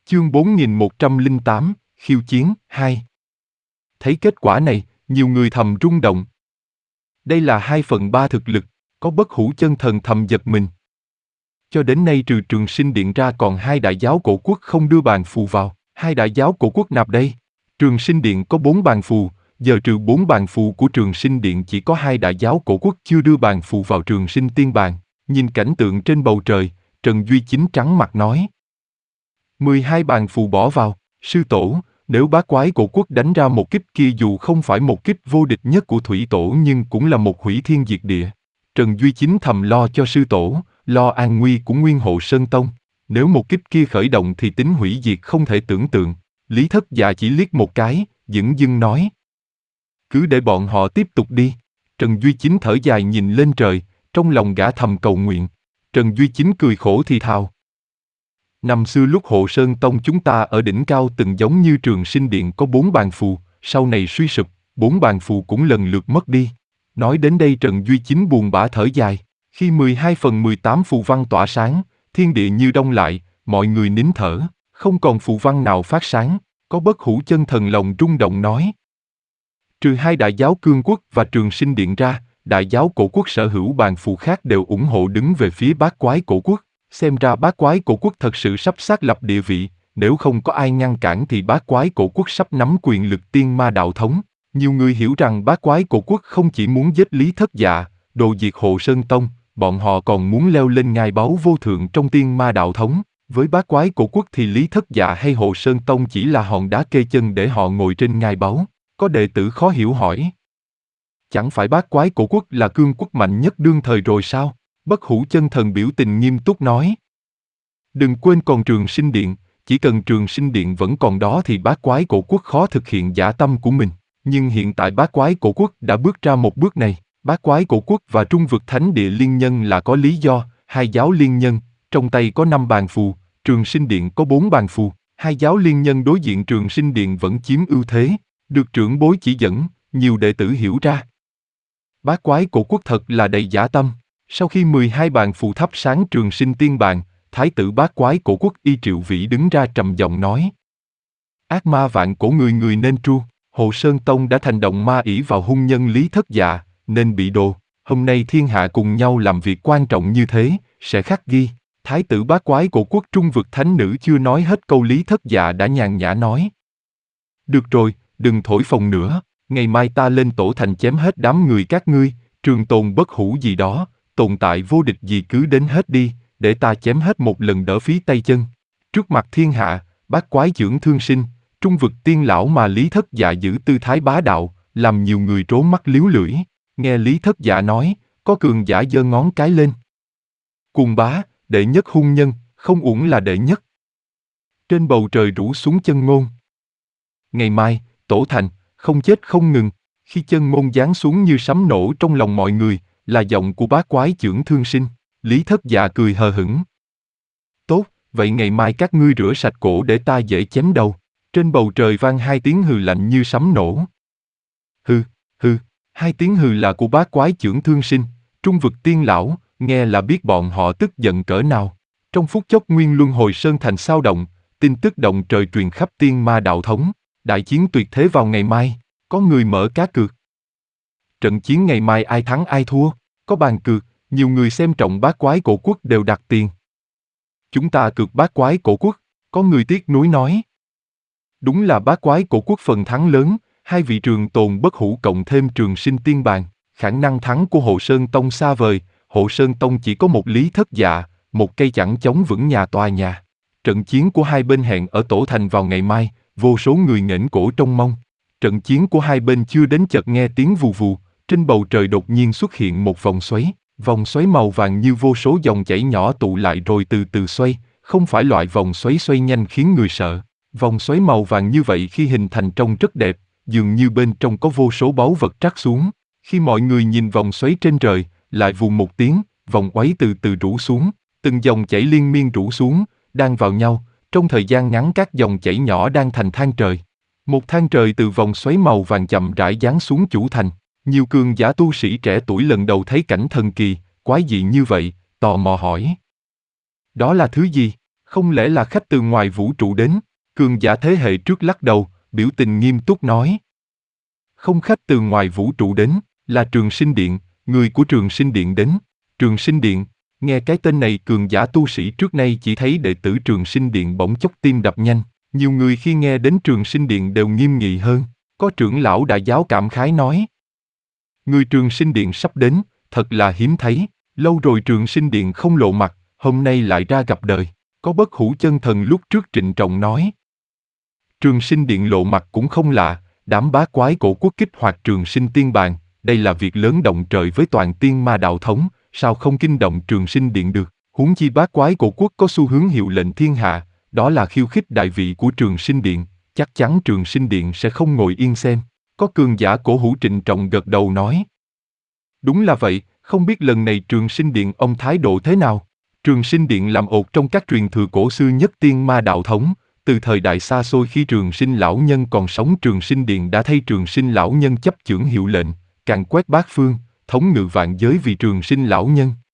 Chương 4108, Khiêu chiến 2. Thấy kết quả này, nhiều người thầm rung động. Đây là 2/3 thực lực, có bất hủ chân thần thầm giật mình. Cho đến nay trừ Trường Sinh Điện ra còn 2 đại giáo cổ quốc không đưa bàn phù vào, 2 đại giáo cổ quốc nạp đây. Trường Sinh Điện có 4 bàn phù, giờ trừ 4 bàn phù của Trường Sinh Điện chỉ có 2 đại giáo cổ quốc chưa đưa bàn phù vào Trường Sinh Tiên bàn. Nhìn cảnh tượng trên bầu trời, Trần Duy Chính trắng mặt nói. 12 bàn phù bỏ vào, sư tổ, nếu bát quái cổ quốc đánh ra một kích kia dù không phải một kích vô địch nhất của thủy tổ nhưng cũng là một hủy thiên diệt địa. Trần Duy Chính thầm lo cho sư tổ, lo an nguy của Nguyên Hộ Sơn Tông. Nếu một kích kia khởi động thì tính hủy diệt không thể tưởng tượng. Lý Thất Dạ chỉ liếc một cái, dửng dưng nói. Cứ để bọn họ tiếp tục đi. Trần Duy Chính thở dài nhìn lên trời, trong lòng gã thầm cầu nguyện. Trần Duy Chính cười khổ thì thào. Năm xưa lúc Hộ Sơn Tông chúng ta ở đỉnh cao từng giống như Trường Sinh Điện có 4 bàn phù, sau này suy sụp, 4 bàn phù cũng lần lượt mất đi. Nói đến đây Trần Duy Chính buồn bã thở dài. Khi 12/18 phù văn tỏa sáng, thiên địa như đông lại, mọi người nín thở, không còn phù văn nào phát sáng, có bất hủ chân thần lòng rung động nói. Trừ 2 đại giáo Cương Quốc và Trường Sinh Điện ra, đại giáo cổ quốc sở hữu bàn phù khác đều ủng hộ đứng về phía bát quái cổ quốc. Xem ra bát quái cổ quốc thật sự sắp xác lập địa vị, nếu không có ai ngăn cản thì bát quái cổ quốc sắp nắm quyền lực tiên ma đạo thống. Nhiều người hiểu rằng bát quái cổ quốc không chỉ muốn giết Lý Thất Dạ, đồ diệt Hộ Sơn Tông, bọn họ còn muốn leo lên ngai báu vô thượng trong tiên ma đạo thống. Với bát quái cổ quốc thì Lý Thất Dạ hay Hộ Sơn Tông chỉ là hòn đá kê chân để họ ngồi trên ngai báu. Có đệ tử khó hiểu hỏi. Chẳng phải bát quái cổ quốc là cương quốc mạnh nhất đương thời rồi sao? Bất hủ chân thần biểu tình nghiêm túc nói. Đừng quên còn Trường Sinh Điện, chỉ cần Trường Sinh Điện vẫn còn đó thì bát quái cổ quốc khó thực hiện dã tâm của mình. Nhưng hiện tại bát quái cổ quốc đã bước ra một bước này. Bát quái cổ quốc và Trung vực Thánh Địa liên nhân là có lý do, 2 giáo liên nhân, trong tay có 5 bàn phù, Trường Sinh Điện có 4 bàn phù, 2 giáo liên nhân đối diện Trường Sinh Điện vẫn chiếm ưu thế, được trưởng bối chỉ dẫn, nhiều đệ tử hiểu ra. Bát quái cổ quốc thật là đầy dã tâm. Sau khi 12 bàn phù thắp sáng Trường Sinh Tiên bàn, Thái tử bát quái cổ quốc Y Triệu Vĩ đứng ra trầm giọng nói. Ác ma vạn cổ người người nên tru, Hộ Sơn Tông đã thành động ma ỷ vào hung nhân Lý Thất Dạ, nên bị đồ. Hôm nay thiên hạ cùng nhau làm việc quan trọng như thế, sẽ khắc ghi. Thái tử bát quái cổ quốc Trung vực thánh nữ chưa nói hết câu Lý Thất Dạ đã nhàn nhã nói. Được rồi, đừng thổi phồng nữa, ngày mai ta lên tổ thành chém hết đám người các ngươi, trường tồn bất hủ gì đó, tồn tại vô địch gì cứ đến hết đi, để ta chém hết một lần đỡ phí tay chân. Trước mặt thiên hạ, bát quái chưởng thương sinh, Trung vực tiên lão mà Lý Thất Dạ giữ tư thái bá đạo, làm nhiều người trố mắt líu lưỡi. Nghe Lý Thất Dạ nói, có cường giả giơ ngón cái lên. Cuồng bá, đệ nhất hung nhân, không uổng là đệ nhất. Trên bầu trời rủ xuống chân ngôn. Ngày mai, tổ thành, không chết không ngừng. Khi chân ngôn giáng xuống như sấm nổ trong lòng mọi người, là giọng của bát quái chưởng thương sinh. Lý Thất Dạ cười hờ hững. Tốt, vậy ngày mai các ngươi rửa sạch cổ để ta dễ chém đầu. Trên bầu trời vang 2 tiếng hừ lạnh như sấm nổ. Hừ, hừ, 2 tiếng hừ là của bát quái chưởng thương sinh, Trung vực tiên lão, nghe là biết bọn họ tức giận cỡ nào. Trong phút chốc nguyên luân hồi sơn thành sao động, tin tức động trời truyền khắp tiên ma đạo thống. Đại chiến tuyệt thế vào ngày mai, có người mở cá cược. Trận chiến ngày mai ai thắng ai thua, có bàn cược, nhiều người xem trọng bát quái cổ quốc đều đặt tiền. Chúng ta cược bát quái cổ quốc, có người tiếc nuối nói. Đúng là bát quái cổ quốc phần thắng lớn, 2 vị trường tồn bất hủ cộng thêm Trường Sinh Tiên bàn, khả năng thắng của Hộ Sơn Tông xa vời, Hộ Sơn Tông chỉ có một Lý Thất Dạ, một cây chẳng chống vững nhà tòa nhà. Trận chiến của hai bên hẹn ở tổ thành vào ngày mai, vô số người nghển cổ trông mong. Trận chiến của hai bên chưa đến chợt nghe tiếng vù vù, trên bầu trời đột nhiên xuất hiện một vòng xoáy màu vàng như vô số dòng chảy nhỏ tụ lại rồi từ từ xoay, không phải loại vòng xoáy xoay nhanh khiến người sợ. Vòng xoáy màu vàng như vậy khi hình thành trông rất đẹp, dường như bên trong có vô số báu vật trắc xuống. Khi mọi người nhìn vòng xoáy trên trời, lại vù một tiếng, vòng xoáy từ từ rũ xuống, từng dòng chảy liên miên rũ xuống, đan vào nhau, trong thời gian ngắn các dòng chảy nhỏ đang thành than trời. Một than trời từ vòng xoáy màu vàng chậm rãi giáng xuống chủ thành. Nhiều cường giả tu sĩ trẻ tuổi lần đầu thấy cảnh thần kỳ, quái dị như vậy, tò mò hỏi. Đó là thứ gì? Không lẽ là khách từ ngoài vũ trụ đến? Cường giả thế hệ trước lắc đầu, biểu tình nghiêm túc nói. Không khách từ ngoài vũ trụ đến, là Trường Sinh Điện, người của Trường Sinh Điện đến. Trường Sinh Điện, nghe cái tên này cường giả tu sĩ trước nay chỉ thấy đệ tử Trường Sinh Điện bỗng chốc tim đập nhanh. Nhiều người khi nghe đến Trường Sinh Điện đều nghiêm nghị hơn. Có trưởng lão đại giáo cảm khái nói. Người Trường Sinh Điện sắp đến, thật là hiếm thấy. Lâu rồi Trường Sinh Điện không lộ mặt, hôm nay lại ra gặp đời. Có bất hủ chân thần lúc trước trịnh trọng nói. Trường Sinh Điện lộ mặt cũng không lạ, đám bá quái cổ quốc kích hoạt Trường Sinh Tiên Bàn, đây là việc lớn động trời với toàn tiên ma đạo thống, sao không kinh động Trường Sinh Điện được, huống chi bá quái cổ quốc có xu hướng hiệu lệnh thiên hạ, đó là khiêu khích đại vị của Trường Sinh Điện, chắc chắn Trường Sinh Điện sẽ không ngồi yên xem. Có cường giả cổ hủ trịnh trọng gật đầu nói. Đúng là vậy, không biết lần này Trường Sinh Điện ông thái độ thế nào? Trường Sinh Điện làm ột trong các truyền thừa cổ xưa nhất tiên ma đạo thống, từ thời đại xa xôi khi Trường Sinh lão nhân còn sống Trường Sinh Điện đã thay Trường Sinh lão nhân chấp chưởng hiệu lệnh, càn quét bát phương, thống ngự vạn giới vì Trường Sinh lão nhân.